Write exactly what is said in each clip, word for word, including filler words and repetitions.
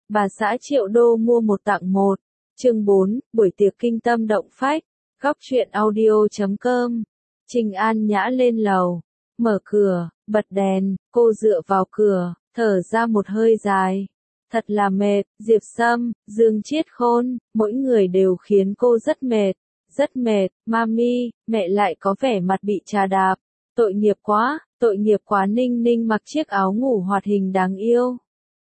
Bà xã triệu đô mua một tặng một. Chương bốn, buổi tiệc kinh tâm động phách. Góc truyện audio chấm com. Trình An Nhã lên lầu, mở cửa, bật đèn, cô dựa vào cửa, thở ra một hơi dài. Thật là mệt, Diệp Sâm, Dương Chiết Khôn, mỗi người đều khiến cô rất mệt, rất mệt. Mami, mẹ lại có vẻ mặt bị trà đạp. Tội nghiệp quá, tội nghiệp quá. Ninh Ninh mặc chiếc áo ngủ hoạt hình đáng yêu.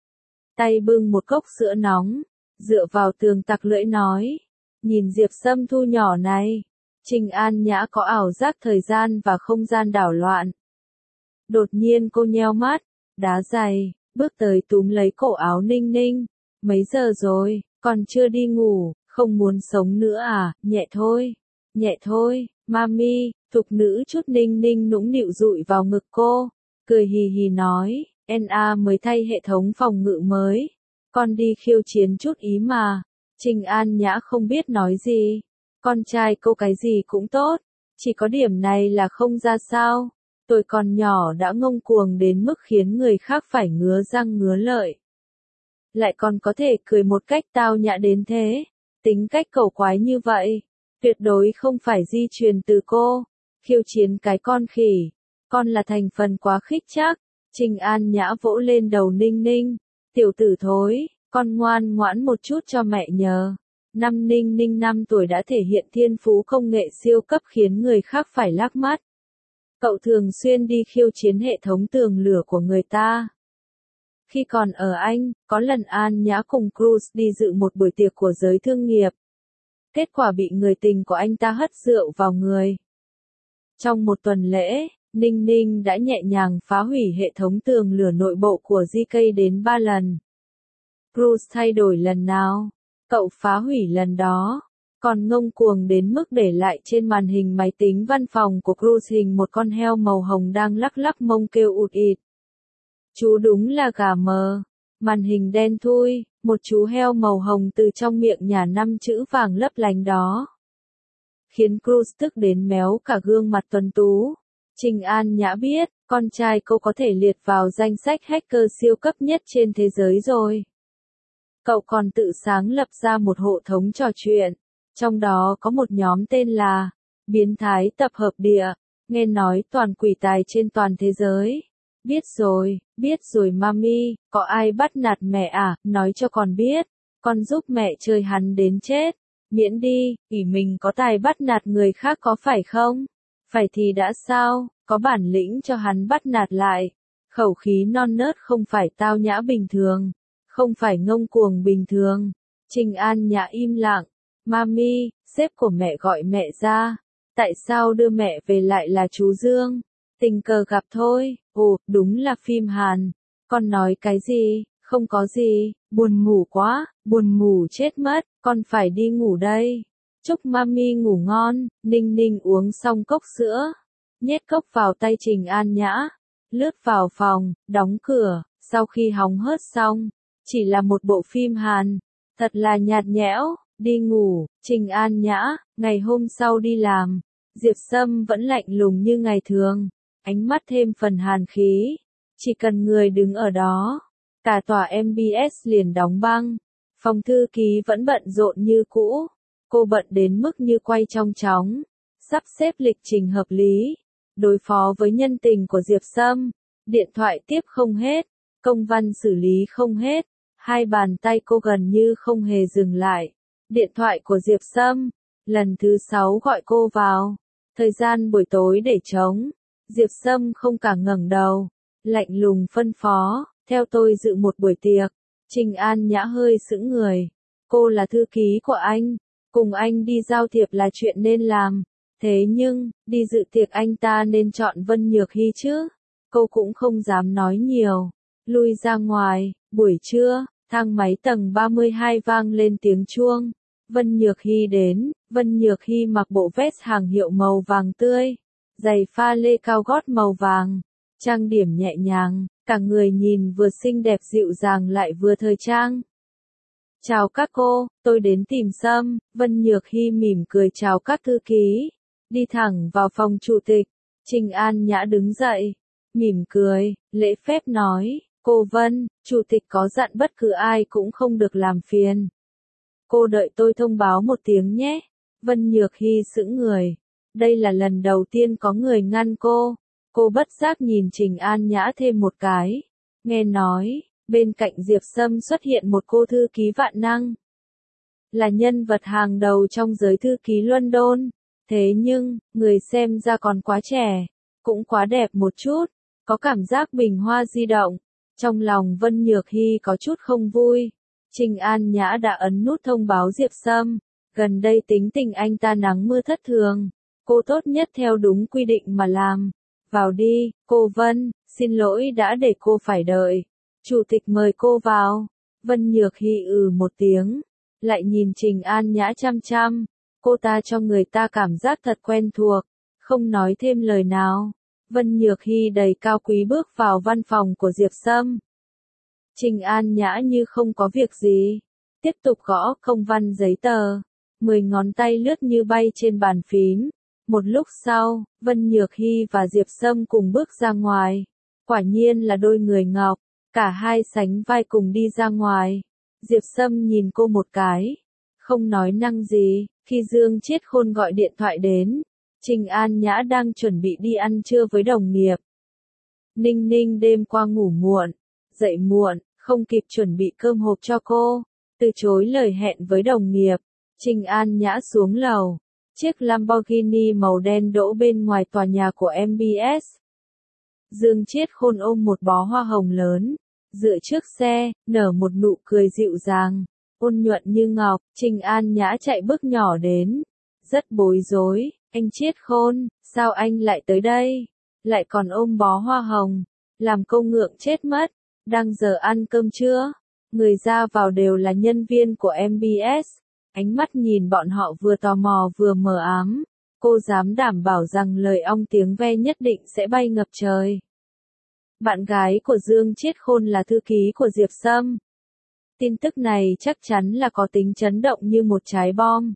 Tay bưng một cốc sữa nóng, dựa vào tường tặc lưỡi nói. Nhìn Diệp Sâm thu nhỏ này. Trình An Nhã có ảo giác thời gian và không gian đảo loạn. Đột nhiên cô nheo mắt, đá giày, bước tới túm lấy cổ áo Ninh Ninh. Mấy giờ rồi, còn chưa đi ngủ, không muốn sống nữa à? Nhẹ thôi, nhẹ thôi, mami. Thục nữ chút. Ninh Ninh nũng nịu dụi vào ngực cô, cười hì hì nói, en a mới thay hệ thống phòng ngự mới, con đi khiêu chiến chút ý mà. Trình An Nhã không biết nói gì, con trai cô cái gì cũng tốt, chỉ có điểm này là không ra sao. Tôi còn nhỏ đã ngông cuồng đến mức khiến người khác phải ngứa răng ngứa lợi. Lại còn có thể cười một cách tao nhã đến thế, tính cách cẩu quái như vậy, tuyệt đối không phải di truyền từ cô. Khiêu chiến cái con khỉ, con là thành phần quá khích chắc. Trình An Nhã vỗ lên đầu Ninh Ninh, tiểu tử thối, con ngoan ngoãn một chút cho mẹ nhờ. Năm Ninh Ninh năm tuổi đã thể hiện thiên phú công nghệ siêu cấp khiến người khác phải lác mắt. Cậu thường xuyên đi khiêu chiến hệ thống tường lửa của người ta. Khi còn ở Anh, có lần An Nhã cùng Cruz đi dự một buổi tiệc của giới thương nghiệp. Kết quả bị người tình của anh ta hất rượu vào người. Trong một tuần lễ, Ninh Ninh đã nhẹ nhàng phá hủy hệ thống tường lửa nội bộ của giê ca đến ba lần. Cruz thay đổi lần nào, cậu phá hủy lần đó. Còn ngông cuồng đến mức để lại trên màn hình máy tính văn phòng của Cruz hình một con heo màu hồng đang lắc lắc mông kêu ụt ịt. Chú đúng là gà mờ. Màn hình đen thui, một chú heo màu hồng từ trong miệng nhả năm chữ vàng lấp lánh đó. Khiến Cruz tức đến méo cả gương mặt tuấn tú. Trình An Nhã biết, con trai cô có thể liệt vào danh sách hacker siêu cấp nhất trên thế giới rồi. Cậu còn tự sáng lập ra một hộ thống trò chuyện. Trong đó có một nhóm tên là Biến thái tập hợp địa, nghe nói toàn quỷ tài trên toàn thế giới. Biết rồi, biết rồi mami, có ai bắt nạt mẹ à, nói cho con biết, con giúp mẹ chơi hắn đến chết. Miễn đi, ỷ mình có tài bắt nạt người khác có phải không? Phải thì đã sao, có bản lĩnh cho hắn bắt nạt lại. Khẩu khí non nớt không phải tao nhã bình thường, không phải ngông cuồng bình thường. Trình An Nhã im lặng. Mami, sếp của mẹ gọi mẹ ra. Tại sao đưa mẹ về lại là chú Dương? Tình cờ gặp thôi. Ồ, đúng là phim Hàn. Con nói cái gì? Không có gì, buồn ngủ quá, buồn ngủ chết mất, con phải đi ngủ đây. Chúc mami ngủ ngon. Ninh Ninh uống xong cốc sữa, nhét cốc vào tay Trình An Nhã, lướt vào phòng, đóng cửa. Sau khi hóng hớt xong, chỉ là một bộ phim Hàn, thật là nhạt nhẽo. Đi ngủ. Trình An Nhã, ngày hôm sau đi làm, Diệp Sâm vẫn lạnh lùng như ngày thường, ánh mắt thêm phần hàn khí. Chỉ cần người đứng ở đó, cả tòa em bê ét liền đóng băng. Phòng thư ký vẫn bận rộn như cũ, cô bận đến mức như quay trong chóng, sắp xếp lịch trình hợp lý, đối phó với nhân tình của Diệp Sâm. Điện thoại tiếp không hết, công văn xử lý không hết, hai bàn tay cô gần như không hề dừng lại. Điện thoại của Diệp Sâm, lần thứ sáu gọi cô vào, thời gian buổi tối để trống. Diệp Sâm không cả ngẩng đầu, lạnh lùng phân phó, theo tôi dự một buổi tiệc. Trình An Nhã hơi sững người, cô là thư ký của anh, cùng anh đi giao thiệp là chuyện nên làm, thế nhưng, đi dự tiệc anh ta nên chọn Vân Nhược Hy chứ. Cô cũng không dám nói nhiều, lui ra ngoài. Buổi trưa, thang máy tầng ba mươi hai vang lên tiếng chuông. Vân Nhược Hy đến. Vân Nhược Hy mặc bộ vest hàng hiệu màu vàng tươi, giày pha lê cao gót màu vàng, trang điểm nhẹ nhàng, cả người nhìn vừa xinh đẹp dịu dàng lại vừa thời trang. Chào các cô, tôi đến tìm Sâm. Vân Nhược Hy mỉm cười chào các thư ký, đi thẳng vào phòng chủ tịch. Trình An Nhã đứng dậy, mỉm cười, lễ phép nói, Cô Vân, chủ tịch có dặn bất cứ ai cũng không được làm phiền. Cô đợi tôi thông báo một tiếng nhé. Vân Nhược Hy sững người. Đây là lần đầu tiên có người ngăn cô. Cô bất giác nhìn Trình An Nhã thêm một cái. Nghe nói, bên cạnh Diệp Sâm xuất hiện một cô thư ký vạn năng. Là nhân vật hàng đầu trong giới thư ký London. Thế nhưng, người xem ra còn quá trẻ. Cũng quá đẹp một chút. Có cảm giác bình hoa di động. Trong lòng Vân Nhược Hy có chút không vui. Trình An Nhã đã ấn nút thông báo Diệp Sâm. Gần đây tính tình anh ta nắng mưa thất thường. Cô tốt nhất theo đúng quy định mà làm. Vào đi, cô Vân, xin lỗi đã để cô phải đợi. Chủ tịch mời cô vào. Vân Nhược Hy ừ một tiếng. Lại nhìn Trình An Nhã chăm chăm. Cô ta cho người ta cảm giác thật quen thuộc. Không nói thêm lời nào. Vân Nhược Hy đầy cao quý bước vào văn phòng của Diệp Sâm. Trình An Nhã như không có việc gì. Tiếp tục gõ công văn giấy tờ. Mười ngón tay lướt như bay trên bàn phím. Một lúc sau, Vân Nhược Hy và Diệp Sâm cùng bước ra ngoài. Quả nhiên là đôi người ngọc. Cả hai sánh vai cùng đi ra ngoài. Diệp Sâm nhìn cô một cái. Không nói năng gì. Khi Dương Chiết Khôn gọi điện thoại đến. Trình An Nhã đang chuẩn bị đi ăn trưa với đồng nghiệp. Ninh Ninh đêm qua ngủ muộn. Dậy muộn, không kịp chuẩn bị cơm hộp cho cô. Từ chối lời hẹn với đồng nghiệp. Trình An Nhã xuống lầu. Chiếc Lamborghini màu đen đỗ bên ngoài tòa nhà của em bê ét. Dương Chiết Khôn ôm một bó hoa hồng lớn. Dựa trước xe, nở một nụ cười dịu dàng. Ôn nhuận như ngọc, Trình An Nhã chạy bước nhỏ đến. Rất bối rối, anh Chiết Khôn, sao anh lại tới đây? Lại còn ôm bó hoa hồng. Làm cô ngượng chết mất. Đang giờ ăn cơm trưa. Người ra vào đều là nhân viên của em bê ét. Ánh mắt nhìn bọn họ vừa tò mò vừa mờ ám. Cô dám đảm bảo rằng lời ong tiếng ve nhất định sẽ bay ngập trời. Bạn gái của Dương Chiết Khôn là thư ký của Diệp Sâm. Tin tức này chắc chắn là có tính chấn động như một trái bom.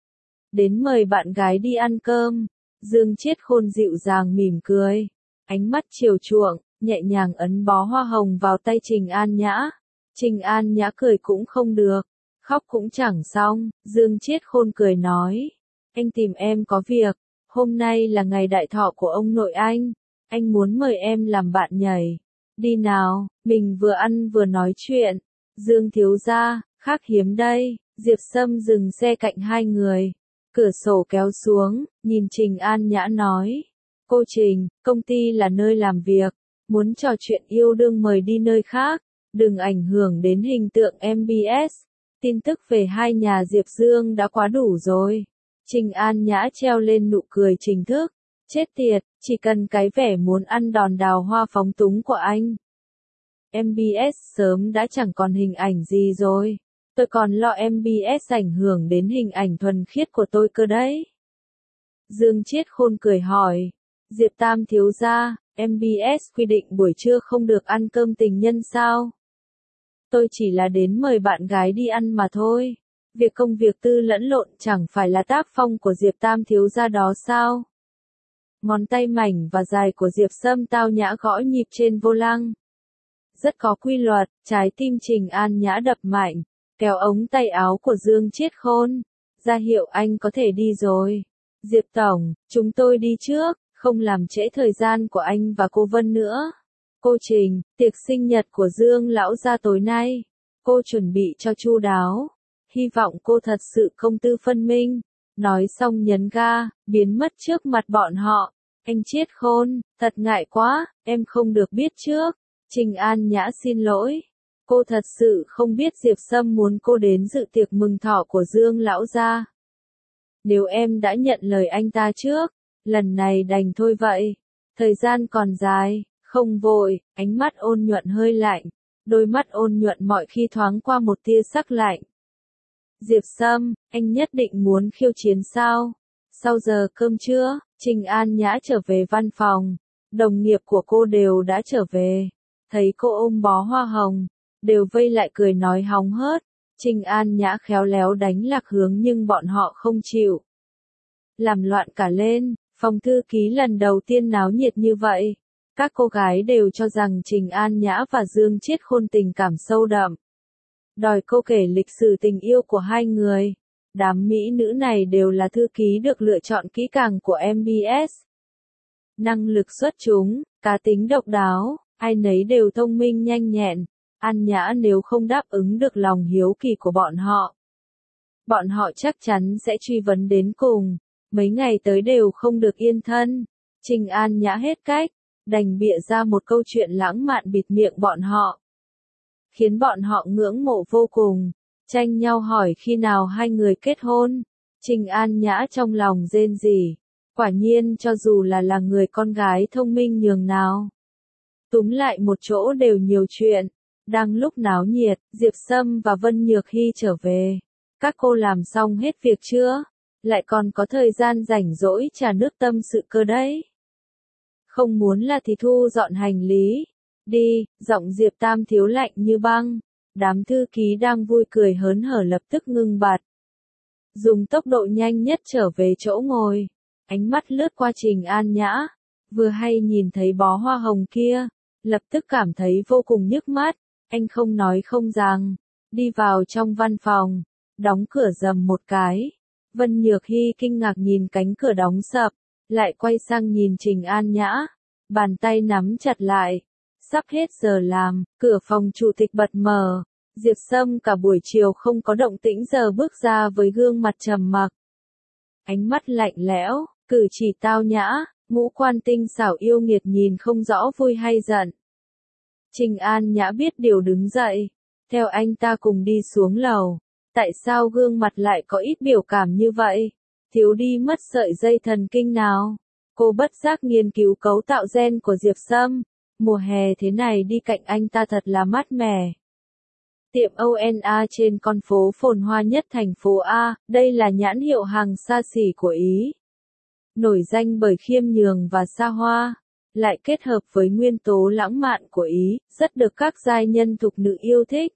Đến mời bạn gái đi ăn cơm. Dương Chiết Khôn dịu dàng mỉm cười. Ánh mắt chiều chuộng, nhẹ nhàng ấn bó hoa hồng vào tay Trình An Nhã. Trình An Nhã cười cũng không được. Khóc cũng chẳng xong, Dương Chiết Khôn cười nói. Anh tìm em có việc. Hôm nay là ngày đại thọ của ông nội anh. Anh muốn mời em làm bạn nhảy. Đi nào, mình vừa ăn vừa nói chuyện. Dương thiếu gia, khác hiếm đây. Diệp Sâm dừng xe cạnh hai người. Cửa sổ kéo xuống, nhìn Trình An Nhã nói. Cô Trình, công ty là nơi làm việc. Muốn trò chuyện yêu đương mời đi nơi khác. Đừng ảnh hưởng đến hình tượng em bê ét. Tin tức về hai nhà Diệp Dương đã quá đủ rồi. Trình An Nhã treo lên nụ cười chính thức. Chết tiệt, chỉ cần cái vẻ muốn ăn đòn đào hoa phóng túng của anh. em bê ét sớm đã chẳng còn hình ảnh gì rồi. Tôi còn lo em bê ét ảnh hưởng đến hình ảnh thuần khiết của tôi cơ đấy. Dương Chiết Khôn cười hỏi. Diệp Tam thiếu gia, em bê ét quy định buổi trưa không được ăn cơm tình nhân sao? Tôi chỉ là đến mời bạn gái đi ăn mà thôi. Việc công việc tư lẫn lộn chẳng phải là tác phong của Diệp Tam thiếu gia đó sao? Ngón tay mảnh và dài của Diệp Sâm tao nhã gõ nhịp trên vô lăng. Rất có quy luật, trái tim Trình An Nhã đập mạnh, kéo ống tay áo của Dương Chiết Khôn. Ra hiệu anh có thể đi rồi. Diệp Tổng, chúng tôi đi trước, không làm trễ thời gian của anh và cô Vân nữa. Cô Trình, tiệc sinh nhật của Dương lão gia tối nay. Cô chuẩn bị cho chu đáo. Hy vọng cô thật sự công tư phân minh. Nói xong nhấn ga, biến mất trước mặt bọn họ. Anh Chiết Khôn, thật ngại quá, em không được biết trước. Trình An Nhã xin lỗi. Cô thật sự không biết Diệp Sâm muốn cô đến dự tiệc mừng thọ của Dương lão gia. Nếu em đã nhận lời anh ta trước, lần này đành thôi vậy. Thời gian còn dài, không vội, ánh mắt ôn nhuận hơi lạnh. Đôi mắt ôn nhuận mọi khi thoáng qua một tia sắc lạnh. Diệp Sâm, anh nhất định muốn khiêu chiến sao? Sau giờ cơm trưa, Trình An Nhã trở về văn phòng. Đồng nghiệp của cô đều đã trở về. Thấy cô ôm bó hoa hồng, đều vây lại cười nói hóng hớt. Trình An Nhã khéo léo đánh lạc hướng nhưng bọn họ không chịu. Làm loạn cả lên, phòng thư ký lần đầu tiên náo nhiệt như vậy. Các cô gái đều cho rằng Trình An Nhã và Dương Chiết Khôn tình cảm sâu đậm. Đòi cô kể lịch sử tình yêu của hai người. Đám mỹ nữ này đều là thư ký được lựa chọn kỹ càng của em bê ét. Năng lực xuất chúng, cá tính độc đáo, ai nấy đều thông minh nhanh nhẹn. An Nhã nếu không đáp ứng được lòng hiếu kỳ của bọn họ, bọn họ chắc chắn sẽ truy vấn đến cùng. Mấy ngày tới đều không được yên thân. Trình An Nhã hết cách, đành bịa ra một câu chuyện lãng mạn bịt miệng bọn họ, khiến bọn họ ngưỡng mộ vô cùng, tranh nhau hỏi khi nào hai người kết hôn. Trình An Nhã trong lòng rên rỉ, quả nhiên cho dù là là người con gái thông minh nhường nào, túm lại một chỗ đều nhiều chuyện. Đang lúc náo nhiệt, Diệp Sâm và Vân Nhược Hy trở về. Các cô làm xong hết việc chưa? Lại còn có thời gian rảnh rỗi trà nước tâm sự cơ đấy. Không muốn là thì thu dọn hành lý. Đi, giọng Diệp Tam Thiếu lạnh như băng. Đám thư ký đang vui cười hớn hở lập tức ngưng bặt. Dùng tốc độ nhanh nhất trở về chỗ ngồi. Ánh mắt lướt qua Trình An Nhã. Vừa hay nhìn thấy bó hoa hồng kia. Lập tức cảm thấy vô cùng nhức mắt. Anh không nói không rằng. Đi vào trong văn phòng. Đóng cửa rầm một cái. Vân Nhược Hy kinh ngạc nhìn cánh cửa đóng sập. Lại quay sang nhìn Trình An Nhã. Bàn tay nắm chặt lại. Sắp hết giờ làm, cửa phòng chủ tịch bật mở. Diệp Sâm cả buổi chiều không có động tĩnh giờ bước ra với gương mặt trầm mặc. Ánh mắt lạnh lẽo, cử chỉ tao nhã, ngũ quan tinh xảo yêu nghiệt nhìn không rõ vui hay giận. Trình An Nhã biết điều đứng dậy. Theo anh ta cùng đi xuống lầu. Tại sao gương mặt lại có ít biểu cảm như vậy? Thiếu đi mất sợi dây thần kinh nào? Cô bất giác nghiên cứu cấu tạo gen của Diệp Sâm. Mùa hè thế này đi cạnh anh ta thật là mát mẻ. Tiệm o en a trên con phố phồn hoa nhất thành phố A, đây là nhãn hiệu hàng xa xỉ của Ý. Nổi danh bởi khiêm nhường và xa hoa, lại kết hợp với nguyên tố lãng mạn của Ý, rất được các giai nhân thục nữ yêu thích.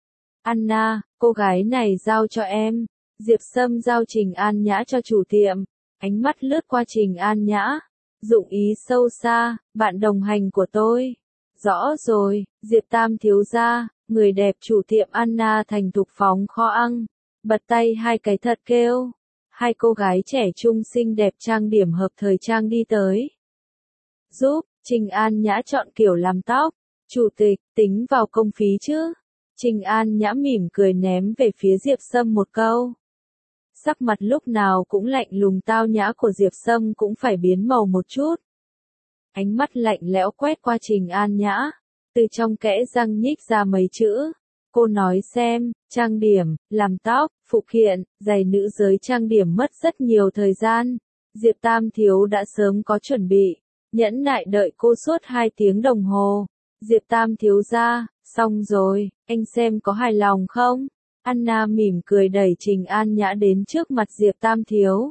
Anna, cô gái này giao cho em. Diệp Sâm giao Trình An Nhã cho chủ tiệm. Ánh mắt lướt qua Trình An Nhã. Dụng ý sâu xa, bạn đồng hành của tôi. Rõ rồi, Diệp Tam Thiếu gia, người đẹp chủ tiệm Anna thành thục phóng kho ăn. Bật tay hai cái thật kêu. Hai cô gái trẻ trung xinh đẹp trang điểm hợp thời trang đi tới. Giúp, Trình An Nhã chọn kiểu làm tóc. Chủ tịch, tính vào công phí chứ? Trình An Nhã mỉm cười ném về phía Diệp Sâm một câu. Sắc mặt lúc nào cũng lạnh lùng tao nhã của Diệp Sâm cũng phải biến màu một chút. Ánh mắt lạnh lẽo quét qua Trình An Nhã. Từ trong kẽ răng nhích ra mấy chữ. Cô nói xem, trang điểm, làm tóc, phụ kiện, giày nữ giới trang điểm mất rất nhiều thời gian. Diệp Tam Thiếu đã sớm có chuẩn bị. Nhẫn nại đợi cô suốt hai tiếng đồng hồ. Diệp Tam Thiếu gia, xong rồi, anh xem có hài lòng không? Anna mỉm cười đẩy Trình An Nhã đến trước mặt Diệp Tam Thiếu.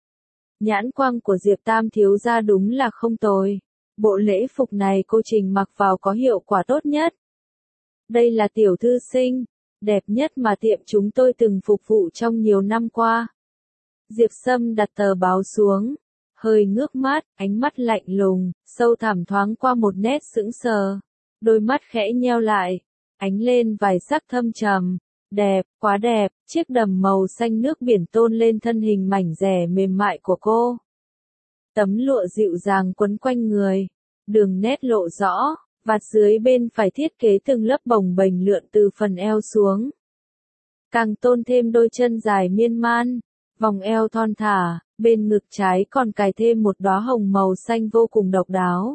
Nhãn quang của Diệp Tam Thiếu gia đúng là không tồi. Bộ lễ phục này cô Trình mặc vào có hiệu quả tốt nhất. Đây là tiểu thư xinh, đẹp nhất mà tiệm chúng tôi từng phục vụ trong nhiều năm qua. Diệp Sâm đặt tờ báo xuống, hơi ngước mắt, ánh mắt lạnh lùng, sâu thẳm thoáng qua một nét sững sờ. Đôi mắt khẽ nheo lại, ánh lên vài sắc thâm trầm. Đẹp, quá đẹp, chiếc đầm màu xanh nước biển tôn lên thân hình mảnh dẻ mềm mại của cô. Tấm lụa dịu dàng quấn quanh người, đường nét lộ rõ, vạt dưới bên phải thiết kế từng lớp bồng bềnh lượn từ phần eo xuống. Càng tôn thêm đôi chân dài miên man, vòng eo thon thả, bên ngực trái còn cài thêm một đóa hồng màu xanh vô cùng độc đáo.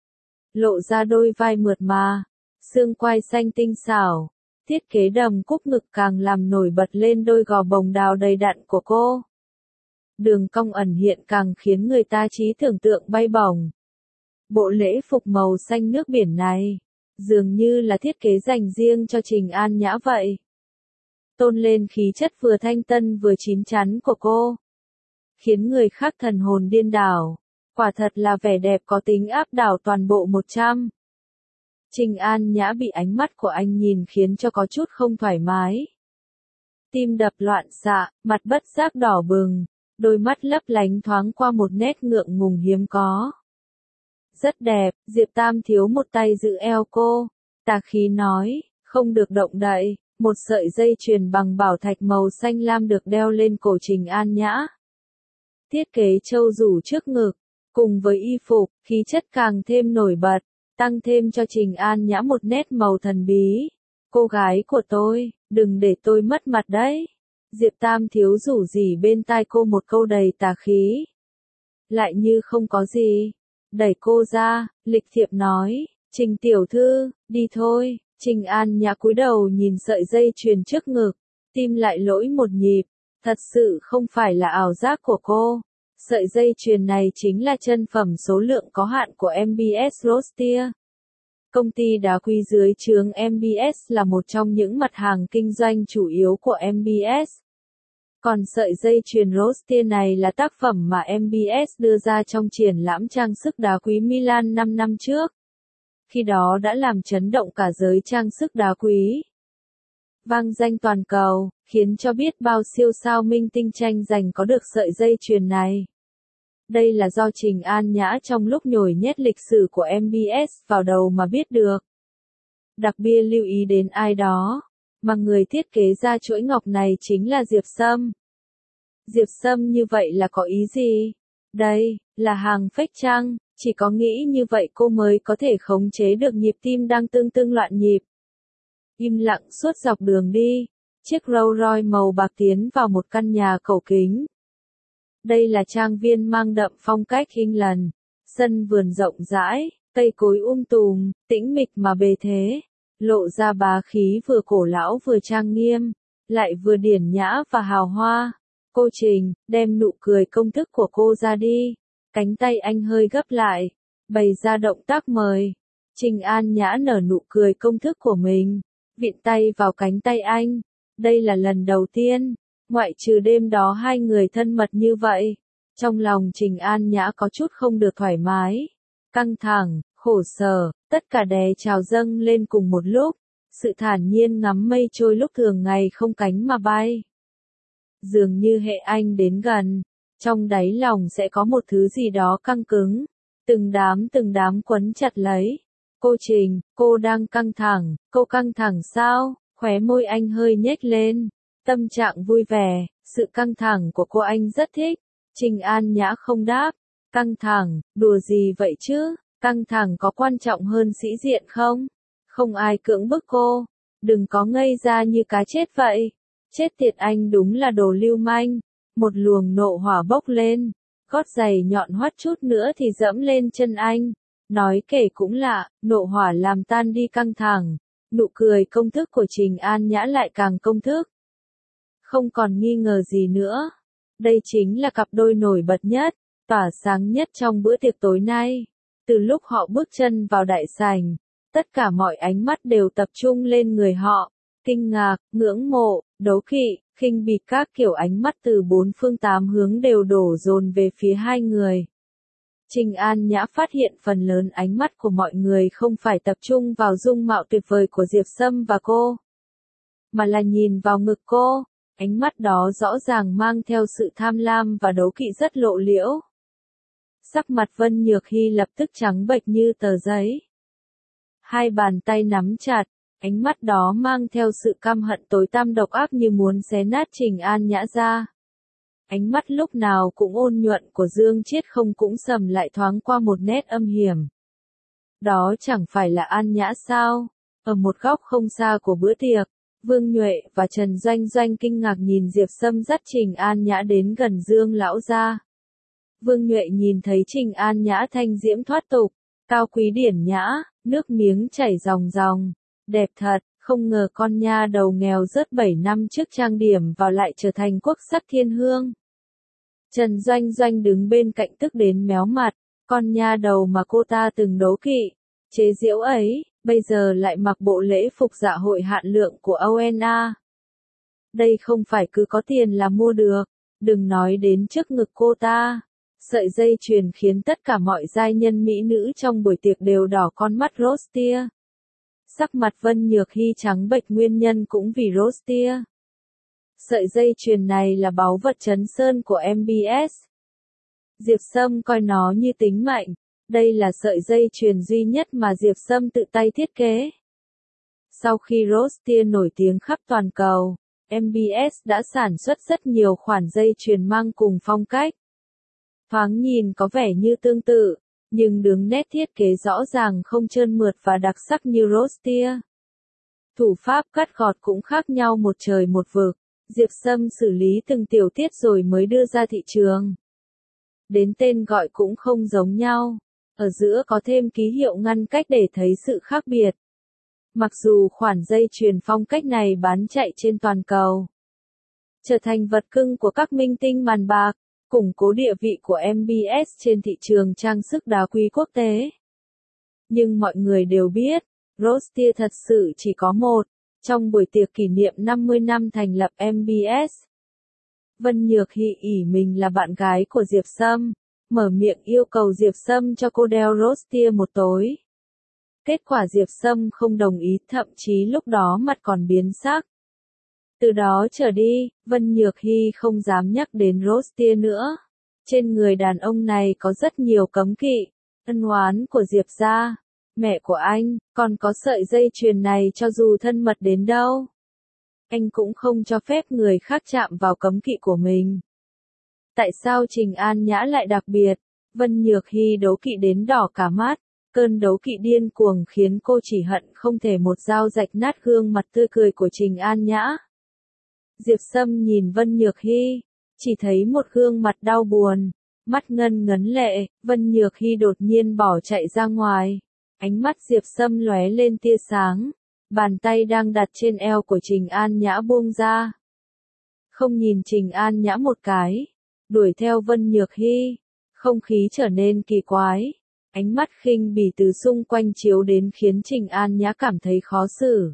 Lộ ra đôi vai mượt mà, xương quai xanh tinh xảo. Thiết kế đầm cúc ngực càng làm nổi bật lên đôi gò bồng đào đầy đặn của cô. Đường cong ẩn hiện càng khiến người ta trí tưởng tượng bay bổng. Bộ lễ phục màu xanh nước biển này, dường như là thiết kế dành riêng cho Trình An Nhã vậy. Tôn lên khí chất vừa thanh tân vừa chín chắn của cô. Khiến người khác thần hồn điên đảo. Quả thật là vẻ đẹp có tính áp đảo toàn bộ một trăm. Trình An Nhã bị ánh mắt của anh nhìn khiến cho có chút không thoải mái. Tim đập loạn xạ, mặt bất giác đỏ bừng, đôi mắt lấp lánh thoáng qua một nét ngượng ngùng hiếm có. Rất đẹp, Diệp Tam Thiếu một tay giữ eo cô. Tà khí nói, không được động đậy. Một sợi dây chuyền bằng bảo thạch màu xanh lam được đeo lên cổ Trình An Nhã. Thiết kế châu rủ trước ngực, cùng với y phục, khí chất càng thêm nổi bật, tăng thêm cho Trình An Nhã một nét màu thần bí. Cô gái của tôi, đừng để tôi mất mặt đấy. Diệp Tam Thiếu rủ rỉ bên tai cô một câu đầy tà khí. Lại như không có gì. Đẩy cô ra, lịch thiệp nói, Trình tiểu thư, đi thôi. Trình An Nhã cúi đầu nhìn sợi dây chuyền trước ngực, tim lại lỗi một nhịp. Thật sự không phải là ảo giác của cô. Sợi dây chuyền này chính là chân phẩm số lượng có hạn của em bê ét Rostier. Công ty đá quý dưới trướng em bê ét là một trong những mặt hàng kinh doanh chủ yếu của em bê ét. Còn sợi dây chuyền Rostier này là tác phẩm mà em bê ét đưa ra trong triển lãm trang sức đá quý Milan năm năm trước. Khi đó đã làm chấn động cả giới trang sức đá quý. Vang danh toàn cầu, khiến cho biết bao siêu sao minh tinh tranh giành có được sợi dây chuyền này. Đây là do Trình An Nhã trong lúc nhồi nhét lịch sử của em bê ét vào đầu mà biết được. Đặc biệt lưu ý đến ai đó, mà người thiết kế ra chuỗi ngọc này chính là Diệp Sâm. Diệp Sâm như vậy là có ý gì? Đây, là hàng fake chăng? Chỉ có nghĩ như vậy cô mới có thể khống chế được nhịp tim đang tương tương loạn nhịp. Im lặng suốt dọc đường đi, chiếc Rolls Royce màu bạc tiến vào một căn nhà cổ kính. Đây là trang viên mang đậm phong cách England, sân vườn rộng rãi, cây cối um tùm, tĩnh mịch mà bề thế, lộ ra bá khí vừa cổ lão vừa trang nghiêm, lại vừa điển nhã và hào hoa. Cô Trình, đem nụ cười công thức của cô ra đi. Cánh tay anh hơi gấp lại, bày ra động tác mời. Trình An Nhã nở nụ cười công thức của mình, vịn tay vào cánh tay anh. Đây là lần đầu tiên, ngoại trừ đêm đó hai người thân mật như vậy. Trong lòng Trình An Nhã có chút không được thoải mái, căng thẳng, khổ sở, tất cả đè trào dâng lên cùng một lúc. Sự thản nhiên ngắm mây trôi lúc thường ngày không cánh mà bay. Dường như hệ anh đến gần, trong đáy lòng sẽ có một thứ gì đó căng cứng, từng đám từng đám quấn chặt lấy. Cô Trình, cô đang căng thẳng, cô căng thẳng sao? Khóe môi anh hơi nhếch lên, tâm trạng vui vẻ, sự căng thẳng của cô anh rất thích. Trình An Nhã không đáp, căng thẳng, đùa gì vậy chứ? Căng thẳng có quan trọng hơn sĩ diện không? Không ai cưỡng bức cô, đừng có ngây ra như cá chết vậy. Chết tiệt, anh đúng là đồ lưu manh. Một luồng nộ hỏa bốc lên, gót giày nhọn hoắt chút nữa thì dẫm lên chân anh. Nói kể cũng lạ, nộ hỏa làm tan đi căng thẳng. Nụ cười công thức của Trình An Nhã lại càng công thức. Không còn nghi ngờ gì nữa. Đây chính là cặp đôi nổi bật nhất, tỏa sáng nhất trong bữa tiệc tối nay. Từ lúc họ bước chân vào đại sảnh, tất cả mọi ánh mắt đều tập trung lên người họ. Kinh ngạc, ngưỡng mộ, đố kỵ, khinh bỉ, các kiểu ánh mắt từ bốn phương tám hướng đều đổ dồn về phía hai người. Trình An Nhã phát hiện phần lớn ánh mắt của mọi người không phải tập trung vào dung mạo tuyệt vời của Diệp Sâm và cô, mà là nhìn vào ngực cô. Ánh mắt đó rõ ràng mang theo sự tham lam và đố kỵ rất lộ liễu. Sắc mặt Vân Nhược Hy lập tức trắng bệch như tờ giấy. Hai bàn tay nắm chặt, ánh mắt đó mang theo sự căm hận tối tăm độc ác như muốn xé nát Trình An Nhã ra. Ánh mắt lúc nào cũng ôn nhuận của Dương Chiết không cũng sầm lại thoáng qua một nét âm hiểm. Đó chẳng phải là An Nhã sao? Ở một góc không xa của bữa tiệc, Vương Nhuệ và Trần Doanh Doanh kinh ngạc nhìn Diệp Sâm dắt Trình An Nhã đến gần Dương lão gia. Vương Nhuệ nhìn thấy Trình An Nhã thanh diễm thoát tục, cao quý điển nhã, nước miếng chảy ròng ròng. Đẹp thật, không ngờ con nha đầu nghèo rớt bảy năm trước trang điểm vào lại trở thành quốc sắc thiên hương. Trần Doanh Doanh đứng bên cạnh tức đến méo mặt, con nha đầu mà cô ta từng đố kỵ, chế giễu ấy, bây giờ lại mặc bộ lễ phục dạ hội hạn lượng của o en a. Đây không phải cứ có tiền là mua được, đừng nói đến trước ngực cô ta. Sợi dây chuyền khiến tất cả mọi giai nhân mỹ nữ trong buổi tiệc đều đỏ con mắt Rostier. Sắc mặt Vân Nhược Hy trắng bệch, nguyên nhân cũng vì Rostier. Sợi dây chuyền này là báu vật trấn sơn của em bê ét. Diệp Sâm coi nó như tính mệnh, Đây là sợi dây chuyền duy nhất mà Diệp Sâm tự tay thiết kế. Sau khi Rostia nổi tiếng khắp toàn cầu, em bê ét đã sản xuất rất nhiều khoản dây chuyền mang cùng phong cách. Thoáng nhìn có vẻ như tương tự, nhưng đường nét thiết kế rõ ràng không trơn mượt và đặc sắc như Rostia. Thủ pháp cắt gọt cũng khác nhau một trời một vực, Diệp Sâm xử lý từng tiểu tiết rồi mới đưa ra thị trường. Đến tên gọi cũng không giống nhau, ở giữa có thêm ký hiệu ngăn cách để thấy sự khác biệt. Mặc dù khoản dây chuyền phong cách này bán chạy trên toàn cầu, trở thành vật cưng của các minh tinh màn bạc, củng cố địa vị của em bê ét trên thị trường trang sức đá quý quốc tế. Nhưng mọi người đều biết, Rostia thật sự chỉ có một. Trong buổi tiệc kỷ niệm năm mươi năm thành lập em bê ét, Vân Nhược Hy ỷ mình là bạn gái của Diệp Sâm, mở miệng yêu cầu Diệp Sâm cho cô đeo Rostia một tối. Kết quả Diệp Sâm không đồng ý, thậm chí lúc đó mặt còn biến sắc. Từ đó trở đi, Vân Nhược Hy không dám nhắc đến Rostia nữa. Trên người đàn ông này có rất nhiều cấm kỵ, ân oán của Diệp gia, mẹ của anh, còn có sợi dây chuyền này cho dù thân mật đến đâu, anh cũng không cho phép người khác chạm vào cấm kỵ của mình. Tại sao Trình An Nhã lại đặc biệt? Vân Nhược Hy đấu kỵ đến đỏ cả mắt, cơn đấu kỵ điên cuồng khiến cô chỉ hận không thể một dao rạch nát gương mặt tươi cười của Trình An Nhã. Diệp Sâm nhìn Vân Nhược Hy, chỉ thấy một gương mặt đau buồn, mắt ngân ngấn lệ. Vân Nhược Hy đột nhiên bỏ chạy ra ngoài. Ánh mắt Diệp Sâm lóe lên tia sáng, bàn tay đang đặt trên eo của Trình An Nhã buông ra. Không nhìn Trình An Nhã một cái, đuổi theo Vân Nhược Hy, không khí trở nên kỳ quái. Ánh mắt khinh bỉ từ xung quanh chiếu đến khiến Trình An Nhã cảm thấy khó xử.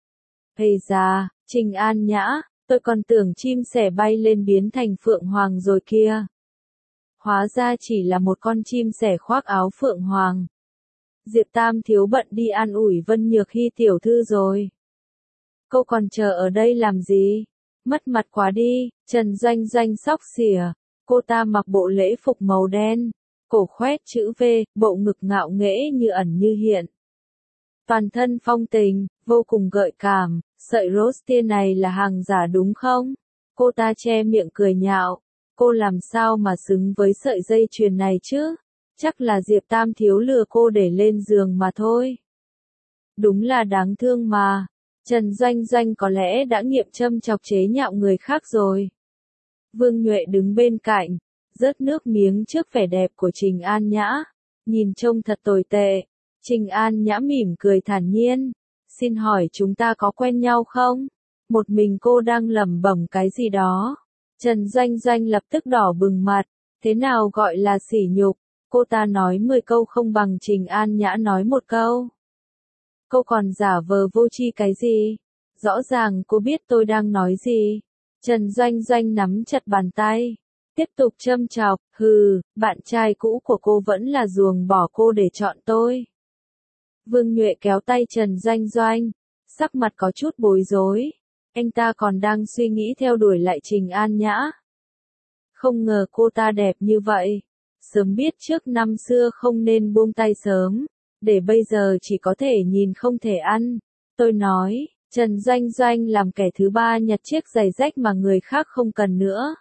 Ây da, Trình An Nhã, tôi còn tưởng chim sẻ bay lên biến thành phượng hoàng rồi kia. Hóa ra chỉ là một con chim sẻ khoác áo phượng hoàng. Diệp Tam Thiếu bận đi an ủi Vân Nhược Hy tiểu thư rồi. Cô còn chờ ở đây làm gì? Mất mặt quá đi. Trần Doanh Doanh xóc xỉa. Cô ta mặc bộ lễ phục màu đen, cổ khoét chữ V, bộ ngực ngạo nghễ như ẩn như hiện. Toàn thân phong tình, vô cùng gợi cảm. Sợi Rostia này là hàng giả đúng không? Cô ta che miệng cười nhạo. Cô làm sao mà xứng với sợi dây chuyền này chứ? Chắc là Diệp Tam Thiếu lừa cô để lên giường mà thôi. Đúng là đáng thương mà. Trần Doanh Doanh có lẽ đã nghiệm châm chọc chế nhạo người khác rồi. Vương Nhuệ đứng bên cạnh, rớt nước miếng trước vẻ đẹp của Trình An Nhã. Nhìn trông thật tồi tệ. Trình An Nhã mỉm cười thản nhiên. Xin hỏi chúng ta có quen nhau không? Một mình cô đang lẩm bẩm cái gì đó. Trần Doanh Doanh lập tức đỏ bừng mặt. Thế nào gọi là sỉ nhục? Cô ta nói mười câu không bằng Trình An Nhã nói một câu. Cô còn giả vờ vô tri cái gì? Rõ ràng cô biết tôi đang nói gì. Trần Doanh Doanh nắm chặt bàn tay. Tiếp tục châm chọc, hừ, bạn trai cũ của cô vẫn là ruồng bỏ cô để chọn tôi. Vương Nhuệ kéo tay Trần Doanh Doanh, sắc mặt có chút bối rối. Anh ta còn đang suy nghĩ theo đuổi lại Trình An Nhã. Không ngờ cô ta đẹp như vậy. Sớm biết trước năm xưa không nên buông tay sớm, để bây giờ chỉ có thể nhìn không thể ăn. Tôi nói, Trần Doanh Doanh làm kẻ thứ ba nhặt chiếc giày rách mà người khác không cần nữa.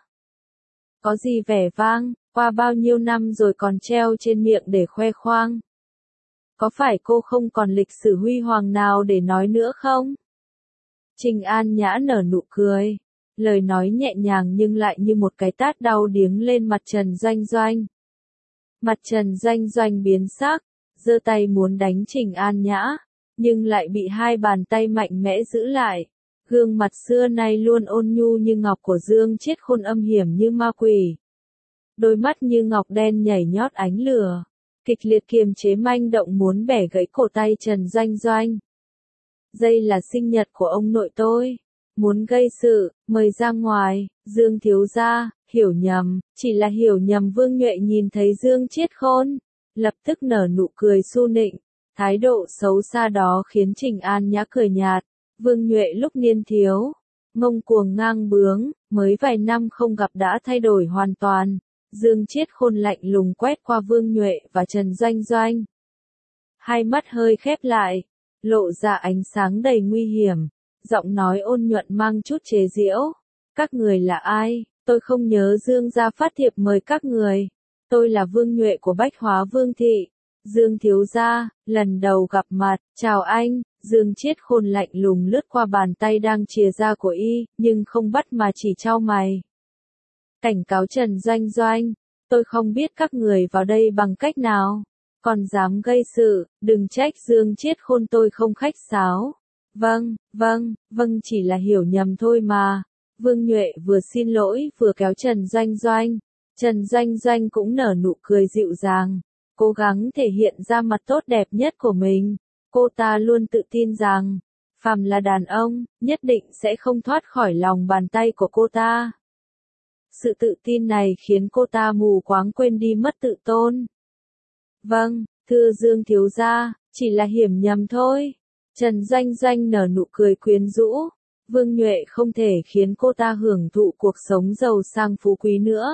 Có gì vẻ vang, qua bao nhiêu năm rồi còn treo trên miệng để khoe khoang. Có phải cô không còn lịch sử huy hoàng nào để nói nữa không? Trình An Nhã nở nụ cười, lời nói nhẹ nhàng nhưng lại như một cái tát đau điếng lên mặt Trần Doanh Doanh. Mặt Trần Doanh Doanh biến sắc, giơ tay muốn đánh Trình An Nhã, nhưng lại bị hai bàn tay mạnh mẽ giữ lại. Gương mặt xưa nay luôn ôn nhu như ngọc của Dương Chiết Khôn âm hiểm như ma quỷ. Đôi mắt như ngọc đen nhảy nhót ánh lửa, kịch liệt kiềm chế manh động muốn bẻ gãy cổ tay Trần Doanh Doanh. Đây là sinh nhật của ông nội tôi. Muốn gây sự, mời ra ngoài. Dương thiếu gia, hiểu nhầm, chỉ là hiểu nhầm. Vương Nhuệ nhìn thấy Dương Chiết Khôn, lập tức nở nụ cười su nịnh. Thái độ xấu xa đó khiến Trình An Nhã cười nhạt. Vương Nhuệ lúc niên thiếu, ngông cuồng ngang bướng, mới vài năm không gặp đã thay đổi hoàn toàn. Dương Chiết Khôn lạnh lùng quét qua Vương Nhuệ và Trần Doanh Doanh. Hai mắt hơi khép lại, lộ ra ánh sáng đầy nguy hiểm, giọng nói ôn nhuận mang chút chế giễu. Các người là ai? Tôi không nhớ Dương gia phát thiệp mời các người. Tôi là Vương Nhuệ của Bách Hóa Vương Thị. Dương thiếu gia, lần đầu gặp mặt, chào anh. Dương Chiết Khôn lạnh lùng lướt qua bàn tay đang chìa ra của y, nhưng không bắt mà chỉ chau mày. Cảnh cáo Trần Doanh Doanh, tôi không biết các người vào đây bằng cách nào, còn dám gây sự, đừng trách Dương Chiết Khôn tôi không khách sáo. Vâng, vâng, vâng chỉ là hiểu nhầm thôi mà. Vương Nhuệ vừa xin lỗi vừa kéo Trần Doanh Doanh. Trần Doanh Doanh cũng nở nụ cười dịu dàng, cố gắng thể hiện ra mặt tốt đẹp nhất của mình. Cô ta luôn tự tin rằng, phàm là đàn ông, nhất định sẽ không thoát khỏi lòng bàn tay của cô ta. Sự tự tin này khiến cô ta mù quáng quên đi mất tự tôn. Vâng, thưa Dương thiếu gia, chỉ là hiểu nhầm thôi. Trần Doanh Doanh nở nụ cười quyến rũ. Vương Nhuệ không thể khiến cô ta hưởng thụ cuộc sống giàu sang phú quý nữa.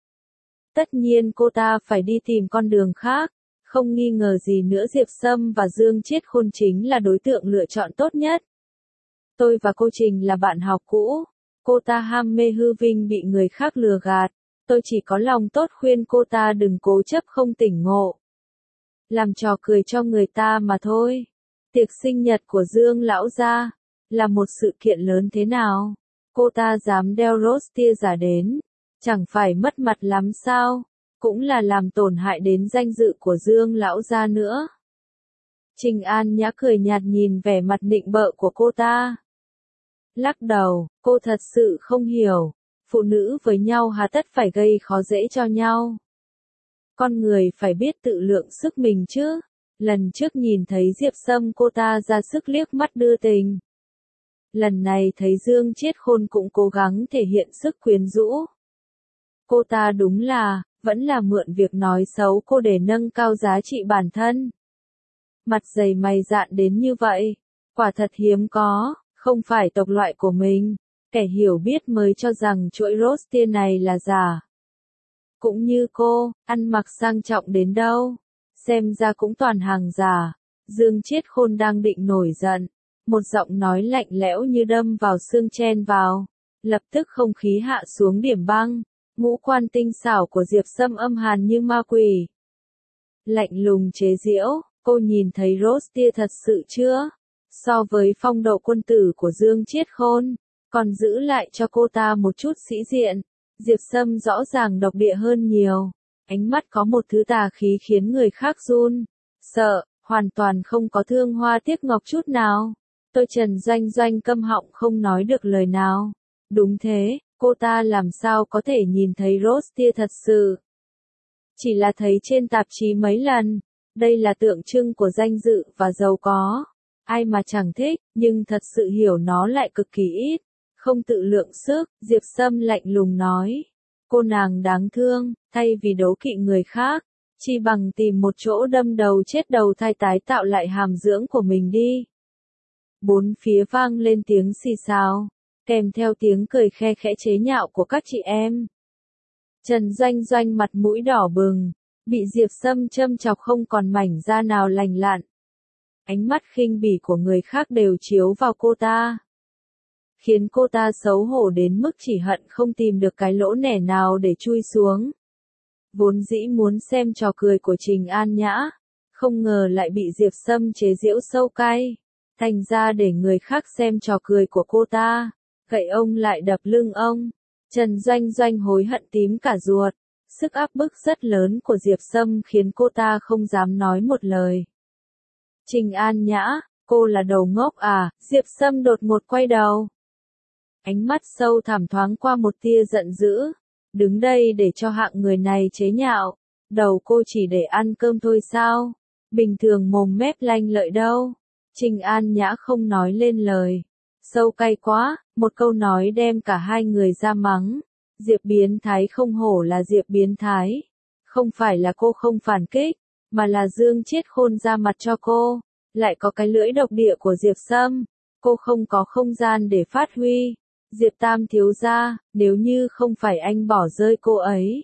Tất nhiên cô ta phải đi tìm con đường khác. Không nghi ngờ gì nữa Diệp Sâm và Dương Chiết Khôn chính là đối tượng lựa chọn tốt nhất. Tôi và cô Trình là bạn học cũ. Cô ta ham mê hư vinh bị người khác lừa gạt. Tôi chỉ có lòng tốt khuyên cô ta đừng cố chấp không tỉnh ngộ. Làm trò cười cho người ta mà thôi. Tiệc sinh nhật của Dương lão gia là một sự kiện lớn thế nào? Cô ta dám đeo rostia giả đến, chẳng phải mất mặt lắm sao? Cũng là làm tổn hại đến danh dự của Dương lão gia nữa. Trình An Nhã cười nhạt nhìn vẻ mặt nịnh bợ của cô ta. Lắc đầu, cô thật sự không hiểu, phụ nữ với nhau hà tất phải gây khó dễ cho nhau. Con người phải biết tự lượng sức mình chứ. Lần trước nhìn thấy Diệp Sâm cô ta ra sức liếc mắt đưa tình. Lần này thấy Dương Chiết Khôn cũng cố gắng thể hiện sức quyến rũ. Cô ta đúng là, vẫn là mượn việc nói xấu cô để nâng cao giá trị bản thân. Mặt dày mày dạn đến như vậy, quả thật hiếm có, không phải tộc loại của mình. Kẻ hiểu biết mới cho rằng chuỗi rostia này là giả. Cũng như cô, ăn mặc sang trọng đến đâu, xem ra cũng toàn hàng giả. Dương Chiết Khôn đang định nổi giận, một giọng nói lạnh lẽo như đâm vào xương chen vào, lập tức không khí hạ xuống điểm băng. Ngũ quan tinh xảo của Diệp Sâm âm hàn như ma quỷ. Lạnh lùng chế giễu, cô nhìn thấy rostia thật sự chưa? So với phong độ quân tử của Dương Chiết Khôn, còn giữ lại cho cô ta một chút sĩ diện. Diệp Sâm rõ ràng độc địa hơn nhiều. Ánh mắt có một thứ tà khí khiến người khác run sợ, hoàn toàn không có thương hoa tiếc ngọc chút nào. Tôi Trần Doanh Doanh câm họng không nói được lời nào. Đúng thế, cô ta làm sao có thể nhìn thấy rostia thật sự? Chỉ là thấy trên tạp chí mấy lần. Đây là tượng trưng của danh dự và giàu có. Ai mà chẳng thích, nhưng thật sự hiểu nó lại cực kỳ ít. Không tự lượng sức, Diệp Sâm lạnh lùng nói. Cô nàng đáng thương, thay vì đố kỵ người khác, chi bằng tìm một chỗ đâm đầu chết đầu thai tái tạo lại hàm dưỡng của mình đi. Bốn phía vang lên tiếng xì xào, kèm theo tiếng cười khe khẽ chế nhạo của các chị em. Trần Doanh Doanh mặt mũi đỏ bừng, bị Diệp Sâm châm chọc không còn mảnh da nào lành lặn. Ánh mắt khinh bỉ của người khác đều chiếu vào cô ta, khiến cô ta xấu hổ đến mức chỉ hận không tìm được cái lỗ nẻ nào để chui xuống. Vốn dĩ muốn xem trò cười của Trình An Nhã, không ngờ lại bị Diệp Sâm chế giễu sâu cay, thành ra để người khác xem trò cười của cô ta, gậy ông lại đập lưng ông. Trần Doanh Doanh hối hận tím cả ruột, sức áp bức rất lớn của Diệp Sâm khiến cô ta không dám nói một lời. Trình An Nhã, cô là đầu ngốc à? Diệp Sâm đột ngột quay đầu. Ánh mắt sâu thẳm thoáng qua một tia giận dữ. Đứng đây để cho hạng người này chế nhạo. Đầu cô chỉ để ăn cơm thôi sao? Bình thường mồm mép lanh lợi đâu. Trình An Nhã không nói lên lời. Sâu cay quá, một câu nói đem cả hai người ra mắng. Diệp biến thái không hổ là Diệp biến thái. Không phải là cô không phản kích, mà là Dương Chiết Khôn ra mặt cho cô. Lại có cái lưỡi độc địa của Diệp Sâm. Cô không có không gian để phát huy. Diệp Tam thiếu gia, nếu như không phải anh bỏ rơi cô ấy,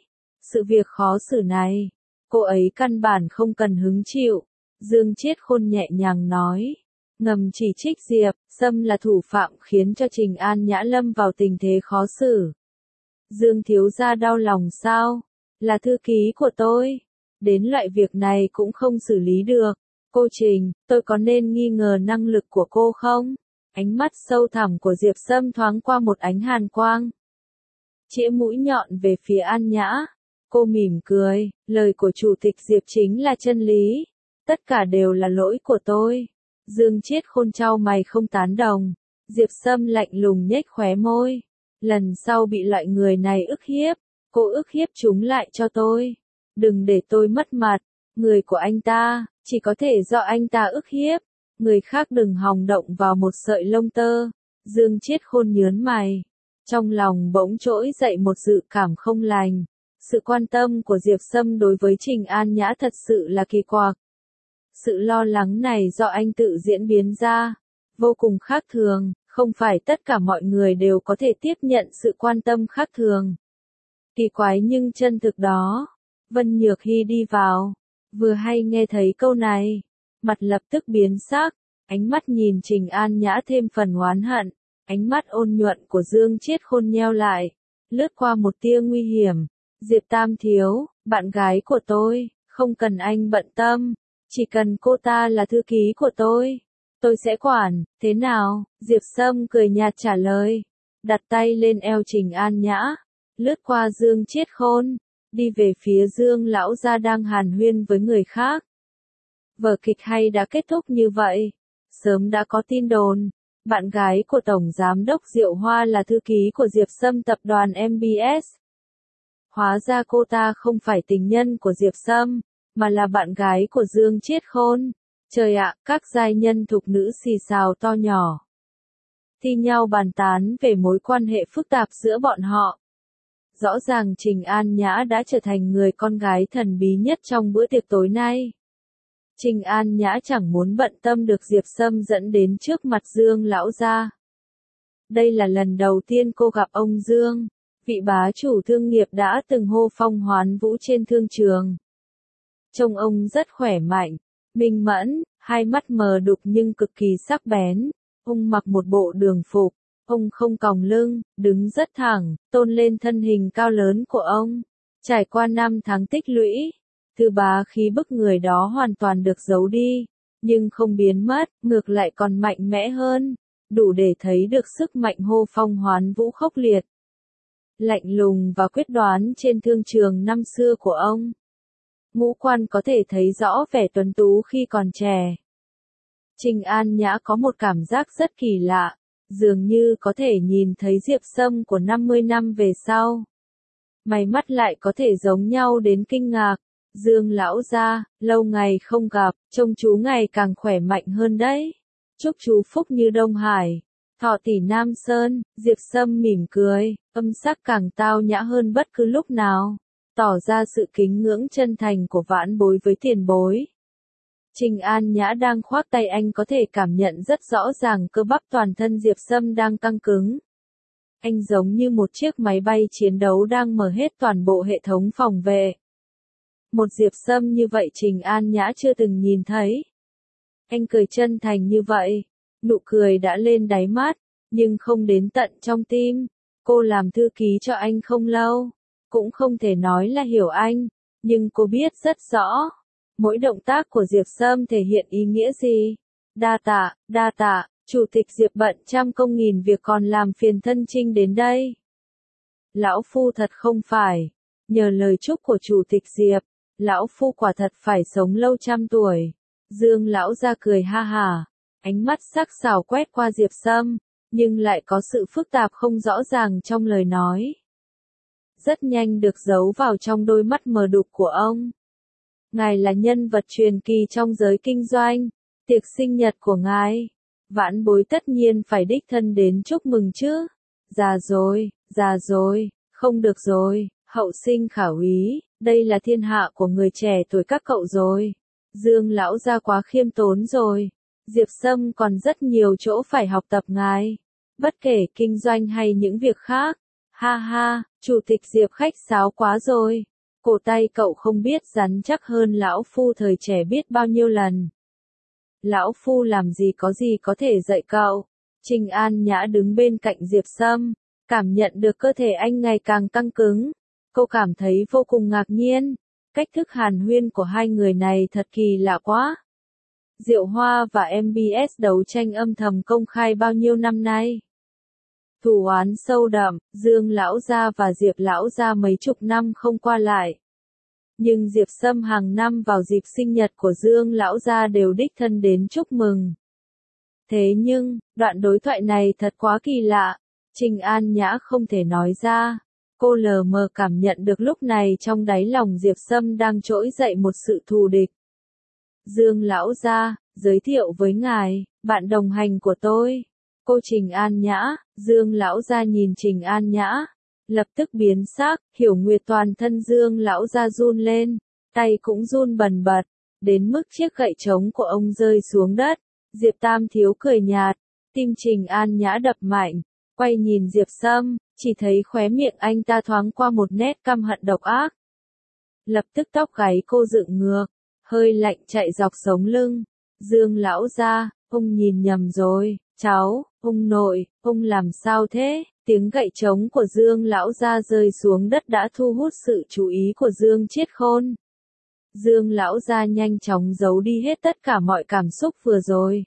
Sự việc khó xử này, cô ấy căn bản không cần hứng chịu. Dương Chiết Khôn nhẹ nhàng nói. Ngầm chỉ trích Diệp Sâm là thủ phạm khiến cho Trình An Nhã lâm vào tình thế khó xử. Dương thiếu gia đau lòng sao? Là thư ký của tôi. Đến loại việc này cũng không xử lý được. Cô Trình, tôi có nên nghi ngờ năng lực của cô không? Ánh mắt sâu thẳm của Diệp Sâm thoáng qua một ánh hàn quang. Chĩa mũi nhọn về phía An Nhã. Cô mỉm cười, lời của chủ tịch Diệp chính là chân lý. Tất cả đều là lỗi của tôi. Dương Chiết Khôn chau mày không tán đồng. Diệp Sâm lạnh lùng nhếch khóe môi. Lần sau bị loại người này ức hiếp, cô ức hiếp chúng lại cho tôi. Đừng để tôi mất mặt. Người của anh ta, chỉ có thể do anh ta ức hiếp. Người khác đừng hòng động vào một sợi lông tơ. Dương Chiết Khôn nhớn mày. Trong lòng bỗng trỗi dậy một dự cảm không lành. Sự quan tâm của Diệp Sâm đối với Trình An Nhã thật sự là kỳ quặc. Sự lo lắng này do anh tự diễn biến ra. Vô cùng khác thường, không phải tất cả mọi người đều có thể tiếp nhận sự quan tâm khác thường. Kỳ quái nhưng chân thực đó. Vân Nhược Hy đi vào. Vừa hay nghe thấy câu này. Mặt lập tức biến sắc. Ánh mắt nhìn Trình An Nhã thêm phần oán hận. Ánh mắt ôn nhuận của Dương Chiết Khôn nheo lại. Lướt qua một tia nguy hiểm. Diệp Tam Thiếu, bạn gái của tôi, không cần anh bận tâm. Chỉ cần cô ta là thư ký của tôi, tôi sẽ quản, thế nào? Diệp Sâm cười nhạt trả lời. Đặt tay lên eo Trình An Nhã. Lướt qua Dương Chiết Khôn. Đi về phía Dương lão gia đang hàn huyên với người khác. Vở kịch hay đã kết thúc như vậy. Sớm đã có tin đồn. Bạn gái của Tổng Giám đốc Diệu Hoa là thư ký của Diệp Sâm tập đoàn em bê ét. Hóa ra cô ta không phải tình nhân của Diệp Sâm, mà là bạn gái của Dương Chiết Khôn. Trời ạ, các giai nhân thục nữ xì xào to nhỏ. Thi nhau bàn tán về mối quan hệ phức tạp giữa bọn họ. Rõ ràng Trình An Nhã đã trở thành người con gái thần bí nhất trong bữa tiệc tối nay. Trình An Nhã chẳng muốn bận tâm được Diệp Sâm dẫn đến trước mặt Dương lão gia. Đây là lần đầu tiên cô gặp ông Dương, vị bá chủ thương nghiệp đã từng hô phong hoán vũ trên thương trường. Trông ông rất khỏe mạnh, minh mẫn, hai mắt mờ đục nhưng cực kỳ sắc bén. Ông mặc một bộ đường phục, ông không còng lưng, đứng rất thẳng, tôn lên thân hình cao lớn của ông. Trải qua năm tháng tích lũy, thứ bá khí bức người đó hoàn toàn được giấu đi, nhưng không biến mất, ngược lại còn mạnh mẽ hơn, đủ để thấy được sức mạnh hô phong hoán vũ khốc liệt. Lạnh lùng và quyết đoán trên thương trường năm xưa của ông. Ngũ quan có thể thấy rõ vẻ tuấn tú khi còn trẻ. Trình An Nhã có một cảm giác rất kỳ lạ, dường như có thể nhìn thấy Diệp Sâm của năm mươi năm về sau. Mày mắt lại có thể giống nhau đến kinh ngạc. Dương lão gia, lâu ngày không gặp, trông chú ngày càng khỏe mạnh hơn đấy. Chúc chú phúc như Đông Hải. Thọ tỷ Nam Sơn. Diệp Sâm mỉm cười, âm sắc càng tao nhã hơn bất cứ lúc nào, tỏ ra sự kính ngưỡng chân thành của vãn bối với tiền bối. Trình An Nhã đang khoác tay anh có thể cảm nhận rất rõ ràng cơ bắp toàn thân Diệp Sâm đang căng cứng. Anh giống như một chiếc máy bay chiến đấu đang mở hết toàn bộ hệ thống phòng vệ. Một Diệp Sâm như vậy Trình An Nhã chưa từng nhìn thấy. Anh cười chân thành như vậy, nụ cười đã lên đáy mắt, nhưng không đến tận trong tim. Cô làm thư ký cho anh không lâu, cũng không thể nói là hiểu anh, nhưng cô biết rất rõ, mỗi động tác của Diệp Sâm thể hiện ý nghĩa gì. Đa tạ, đa tạ, Chủ tịch Diệp bận trăm công nghìn việc còn làm phiền thân Trinh đến đây. Lão Phu thật không phải, nhờ lời chúc của Chủ tịch Diệp, Lão Phu quả thật phải sống lâu trăm tuổi. Dương lão ra cười ha hả, ánh mắt sắc sảo quét qua Diệp Sâm, nhưng lại có sự phức tạp không rõ ràng trong lời nói. Rất nhanh được giấu vào trong đôi mắt mờ đục của ông. Ngài là nhân vật truyền kỳ trong giới kinh doanh, tiệc sinh nhật của ngài, vãn bối tất nhiên phải đích thân đến chúc mừng chứ. Già rồi, già rồi, không được rồi, hậu sinh khả úy, đây là thiên hạ của người trẻ tuổi các cậu rồi. Dương lão gia quá khiêm tốn rồi. Diệp Sâm còn rất nhiều chỗ phải học tập ngài, bất kể kinh doanh hay những việc khác. Ha ha, Chủ tịch Diệp khách sáo quá rồi. Cổ tay cậu không biết rắn chắc hơn lão phu thời trẻ biết bao nhiêu lần. Lão phu làm gì có gì có thể dạy cậu. Trình An Nhã đứng bên cạnh Diệp Sâm, cảm nhận được cơ thể anh ngày càng căng cứng. Cô cảm thấy vô cùng ngạc nhiên. Cách thức hàn huyên của hai người này thật kỳ lạ quá. Diệu Hoa và em bê ét đấu tranh âm thầm công khai bao nhiêu năm nay. Thù oán sâu đậm, Dương lão gia và Diệp lão gia mấy chục năm không qua lại. Nhưng Diệp Sâm hàng năm vào dịp sinh nhật của Dương lão gia đều đích thân đến chúc mừng. Thế nhưng, đoạn đối thoại này thật quá kỳ lạ. Trình An Nhã không thể nói ra. Cô lờ mờ cảm nhận được lúc này trong đáy lòng Diệp Sâm đang trỗi dậy một sự thù địch. Dương lão gia, giới thiệu với ngài, bạn đồng hành của tôi. Cô Trình An Nhã. Dương lão gia nhìn Trình An Nhã, lập tức biến sắc, Hiểu Nguyệt toàn thân Dương lão gia run lên, tay cũng run bần bật, đến mức chiếc gậy trống của ông rơi xuống đất. Diệp Tam Thiếu cười nhạt, tim Trình An Nhã đập mạnh, quay nhìn Diệp Sâm, chỉ thấy khóe miệng anh ta thoáng qua một nét căm hận độc ác. Lập tức tóc gáy cô dựng ngược, hơi lạnh chạy dọc sống lưng. Dương lão gia, ông nhìn nhầm rồi, cháu, ông nội, ông làm sao thế? Tiếng gậy trống của Dương lão gia rơi xuống đất đã thu hút sự chú ý của Dương Chiết Khôn. Dương lão gia nhanh chóng giấu đi hết tất cả mọi cảm xúc vừa rồi.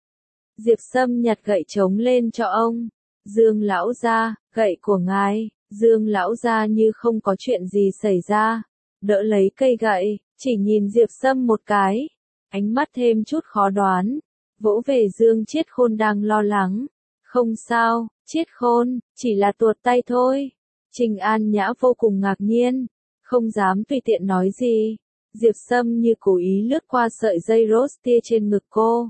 Diệp Sâm nhặt gậy trống lên cho ông. Dương lão gia, gậy của ngài. Dương lão gia như không có chuyện gì xảy ra, đỡ lấy cây gậy, chỉ nhìn Diệp Sâm một cái, ánh mắt thêm chút khó đoán, vỗ về Dương Chiết Khôn đang lo lắng. Không sao, Chiết Khôn, chỉ là tuột tay thôi. Trình An Nhã vô cùng ngạc nhiên, không dám tùy tiện nói gì. Diệp Sâm như cố ý lướt qua sợi dây rose tia trên ngực cô.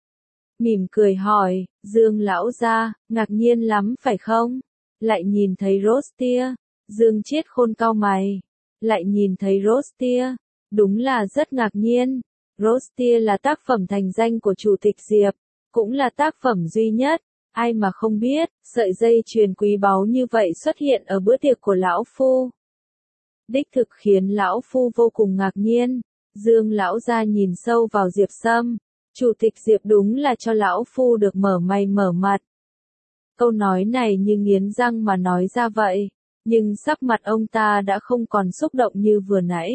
Mỉm cười hỏi, Dương lão gia, ngạc nhiên lắm phải không? Lại nhìn thấy rose tia. Dương Chiết Khôn cau mày. Lại nhìn thấy rose tia. Đúng là rất ngạc nhiên. Rose tia là tác phẩm thành danh của Chủ tịch Diệp, cũng là tác phẩm duy nhất. Ai mà không biết, sợi dây chuyền quý báu như vậy xuất hiện ở bữa tiệc của lão phu. Đích thực khiến lão phu vô cùng ngạc nhiên. Dương lão gia nhìn sâu vào Diệp Sâm. Chủ tịch Diệp đúng là cho lão phu được mở mày mở mặt. Câu nói này như nghiến răng mà nói ra vậy, nhưng sắc mặt ông ta đã không còn xúc động như vừa nãy.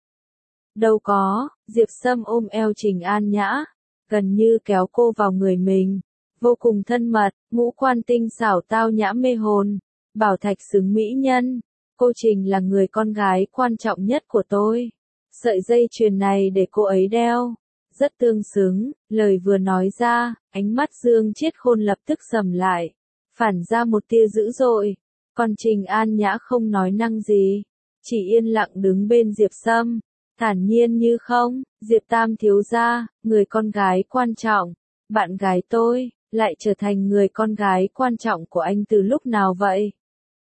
Đâu có, Diệp Sâm ôm eo Trình An Nhã, gần như kéo cô vào người mình, vô cùng thân mật, ngũ quan tinh xảo tao nhã mê hồn, bảo thạch xứng mỹ nhân. Cô Trình là người con gái quan trọng nhất của tôi. Sợi dây chuyền này để cô ấy đeo. Rất tương xứng, lời vừa nói ra, ánh mắt Dương Chiết Khôn lập tức sầm lại, phản ra một tia dữ dội. Còn Trình An Nhã không nói năng gì, chỉ yên lặng đứng bên Diệp Sâm, thản nhiên như không. Diệp Tam thiếu gia, người con gái quan trọng, bạn gái tôi, lại trở thành người con gái quan trọng của anh từ lúc nào vậy?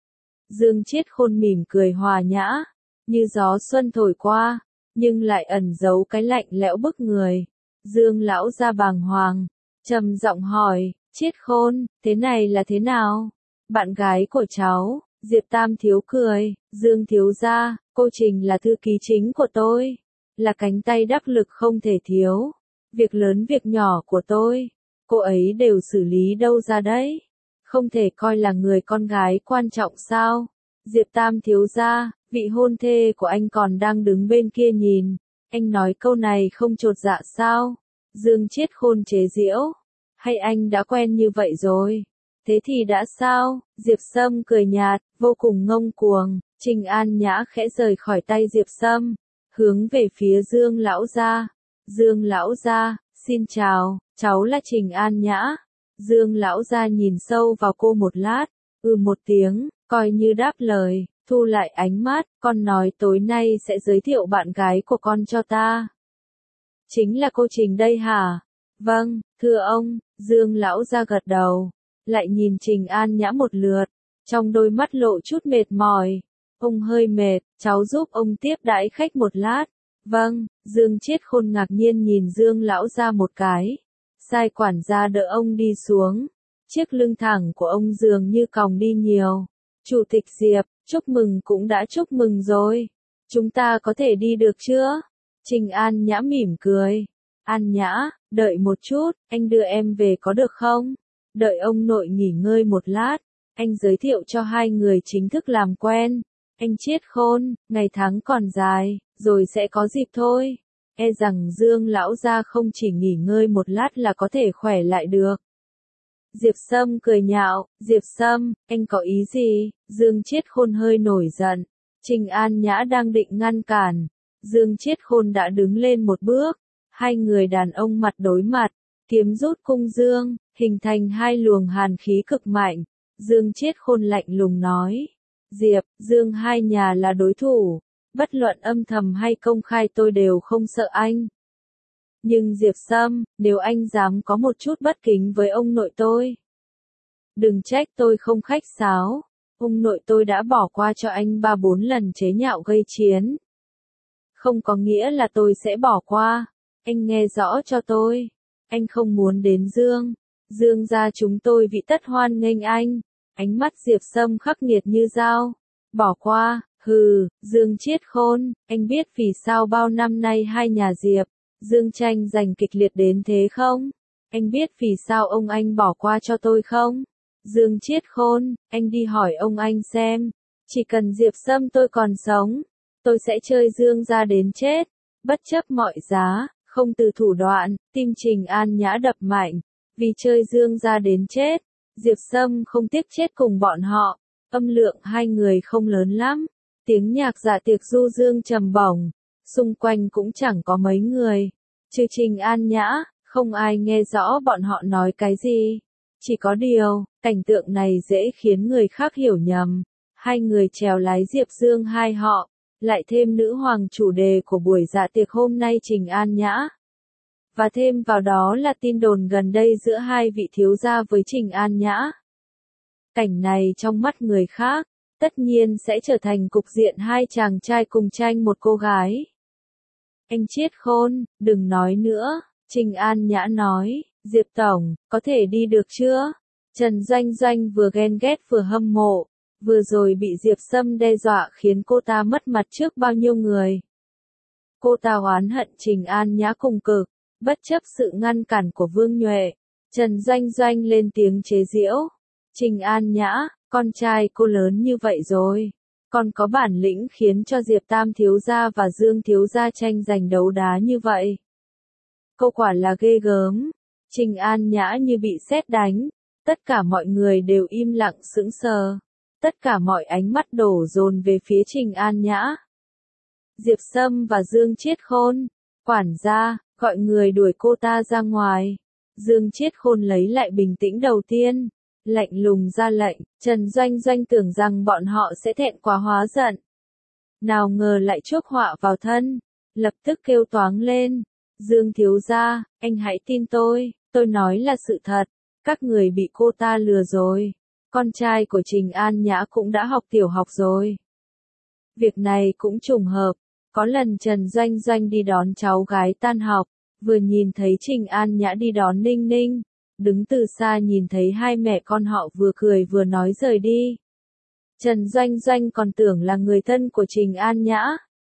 Dương Chiết Khôn mỉm cười hòa nhã, như gió xuân thổi qua, nhưng lại ẩn giấu cái lạnh lẽo bức người. Dương lão gia bàng hoàng, trầm giọng hỏi, Chiết Khôn, thế này là thế nào? Bạn gái của cháu. Diệp Tam thiếu cười, Dương thiếu gia, cô Trình là thư ký chính của tôi, là cánh tay đắc lực không thể thiếu. Việc lớn việc nhỏ của tôi, cô ấy đều xử lý đâu ra đấy. Không thể coi là người con gái quan trọng sao? Diệp Tam thiếu gia, vị hôn thê của anh còn đang đứng bên kia nhìn, anh nói câu này không chột dạ sao? Dương Chiết Khôn chế giễu, hay anh đã quen như vậy rồi? Thế thì đã sao? Diệp Sâm cười nhạt, vô cùng ngông cuồng. Trình An Nhã khẽ rời khỏi tay Diệp Sâm, hướng về phía Dương lão gia. Dương lão gia, xin chào, cháu là Trình An Nhã. Dương lão gia nhìn sâu vào cô một lát, ừ một tiếng, coi như đáp lời, thu lại ánh mắt, con nói tối nay sẽ giới thiệu bạn gái của con cho ta. Chính là cô Trình đây hả? Vâng, thưa ông. Dương lão gia gật đầu, lại nhìn Trình An Nhã một lượt, trong đôi mắt lộ chút mệt mỏi. Ông hơi mệt, cháu giúp ông tiếp đãi khách một lát. Vâng. Dương Chiết Khôn ngạc nhiên nhìn Dương lão gia một cái. Sai quản gia đỡ ông đi xuống. Chiếc lưng thẳng của ông dường như còng đi nhiều. Chủ tịch Diệp, chúc mừng cũng đã chúc mừng rồi. Chúng ta có thể đi được chưa? Trình An Nhã mỉm cười. An Nhã, đợi một chút, anh đưa em về có được không? Đợi ông nội nghỉ ngơi một lát, anh giới thiệu cho hai người chính thức làm quen. Anh Chiết Khôn, ngày tháng còn dài, rồi sẽ có dịp thôi. E rằng Dương lão gia không chỉ nghỉ ngơi một lát là có thể khỏe lại được. Diệp Sâm cười nhạo, Diệp Sâm, anh có ý gì? Dương Chiết Khôn hơi nổi giận. Trình An Nhã đang định ngăn cản. Dương Chiết Khôn đã đứng lên một bước. Hai người đàn ông mặt đối mặt, kiếm rút cung dương, hình thành hai luồng hàn khí cực mạnh. Dương Chiết Khôn lạnh lùng nói. Diệp, Dương hai nhà là đối thủ. Bất luận âm thầm hay công khai tôi đều không sợ anh. Nhưng Diệp Sâm, nếu anh dám có một chút bất kính với ông nội tôi, đừng trách tôi không khách sáo. Ông nội tôi đã bỏ qua cho anh ba bốn lần chế nhạo gây chiến. Không có nghĩa là tôi sẽ bỏ qua. Anh nghe rõ cho tôi. Anh không muốn đến Dương. Dương gia chúng tôi vị tất hoan nghênh anh. Ánh mắt Diệp Sâm khắc nghiệt như dao. Bỏ qua, hừ, Dương Chiết Khôn, anh biết vì sao bao năm nay hai nhà Diệp, Dương tranh giành kịch liệt đến thế không? Anh biết vì sao ông anh bỏ qua cho tôi không? Dương Chiết Khôn, anh đi hỏi ông anh xem. Chỉ cần Diệp Sâm tôi còn sống, tôi sẽ chơi Dương gia đến chết. Bất chấp mọi giá, không từ thủ đoạn, tim Trình An Nhã đập mạnh. Vì chơi Dương gia đến chết, Diệp Sâm không tiếc chết cùng bọn họ. Âm lượng hai người không lớn lắm. Tiếng nhạc dạ tiệc du dương trầm bổng. Xung quanh cũng chẳng có mấy người. Trừ Trình An Nhã, không ai nghe rõ bọn họ nói cái gì. Chỉ có điều, cảnh tượng này dễ khiến người khác hiểu nhầm. Hai người chèo lái Diệp Dương hai họ, lại thêm nữ hoàng chủ đề của buổi dạ tiệc hôm nay Trình An Nhã. Và thêm vào đó là tin đồn gần đây giữa hai vị thiếu gia với Trình An Nhã. Cảnh này trong mắt người khác, tất nhiên sẽ trở thành cục diện hai chàng trai cùng tranh một cô gái. Anh Chiết Khôn, đừng nói nữa, Trình An Nhã nói, Diệp Tổng, có thể đi được chưa? Trần Doanh Doanh vừa ghen ghét vừa hâm mộ, vừa rồi bị Diệp Sâm đe dọa khiến cô ta mất mặt trước bao nhiêu người. Cô ta oán hận Trình An Nhã cùng cực, bất chấp sự ngăn cản của Vương Nhuệ. Trần Doanh Doanh lên tiếng chế giễu. Trình An Nhã, con trai cô lớn như vậy rồi, còn có bản lĩnh khiến cho Diệp Tam thiếu gia và Dương thiếu gia tranh giành đấu đá như vậy. Câu quả là ghê gớm. Trình An Nhã như bị sét đánh, tất cả mọi người đều im lặng sững sờ, tất cả mọi ánh mắt đổ dồn về phía Trình An Nhã. Diệp Sâm và Dương Chiết Khôn, quản gia, gọi người đuổi cô ta ra ngoài. Dương Chiết Khôn lấy lại bình tĩnh đầu tiên, lạnh lùng ra lệnh. Trần Doanh Doanh tưởng rằng bọn họ sẽ thẹn quá hóa giận, nào ngờ lại chuốc họa vào thân, lập tức kêu toáng lên. Dương thiếu gia, anh hãy tin tôi, tôi nói là sự thật, các người bị cô ta lừa rồi. Con trai của Trình An Nhã cũng đã học tiểu học rồi. Việc này cũng trùng hợp, có lần Trần Doanh Doanh đi đón cháu gái tan học, vừa nhìn thấy Trình An Nhã đi đón Ninh Ninh, đứng từ xa nhìn thấy hai mẹ con họ vừa cười vừa nói rời đi. Trần Doanh Doanh còn tưởng là người thân của Trình An Nhã.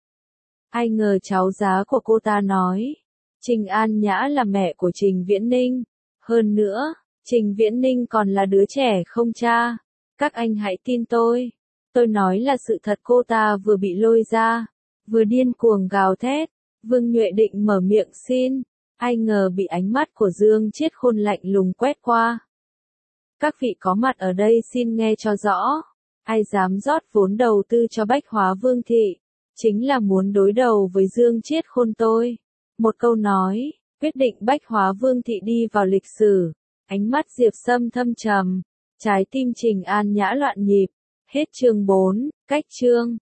Ai ngờ cháu giá của cô ta nói, Trình An Nhã là mẹ của Trình Viễn Ninh. Hơn nữa, Trình Viễn Ninh còn là đứa trẻ không cha. Các anh hãy tin tôi. Tôi nói là sự thật. Cô ta vừa bị lôi ra, vừa điên cuồng gào thét. Vương Nhuệ định mở miệng xin, ai ngờ bị ánh mắt của Dương Chiết Khôn lạnh lùng quét qua. Các vị có mặt ở đây xin nghe cho rõ. Ai dám rót vốn đầu tư cho Bách Hóa Vương Thị, chính là muốn đối đầu với Dương Chiết Khôn tôi. Một câu nói, quyết định Bách Hóa Vương Thị đi vào lịch sử. Ánh mắt Diệp Sâm thâm trầm, trái tim Trình An Nhã loạn nhịp. Hết chương bốn, cách chương.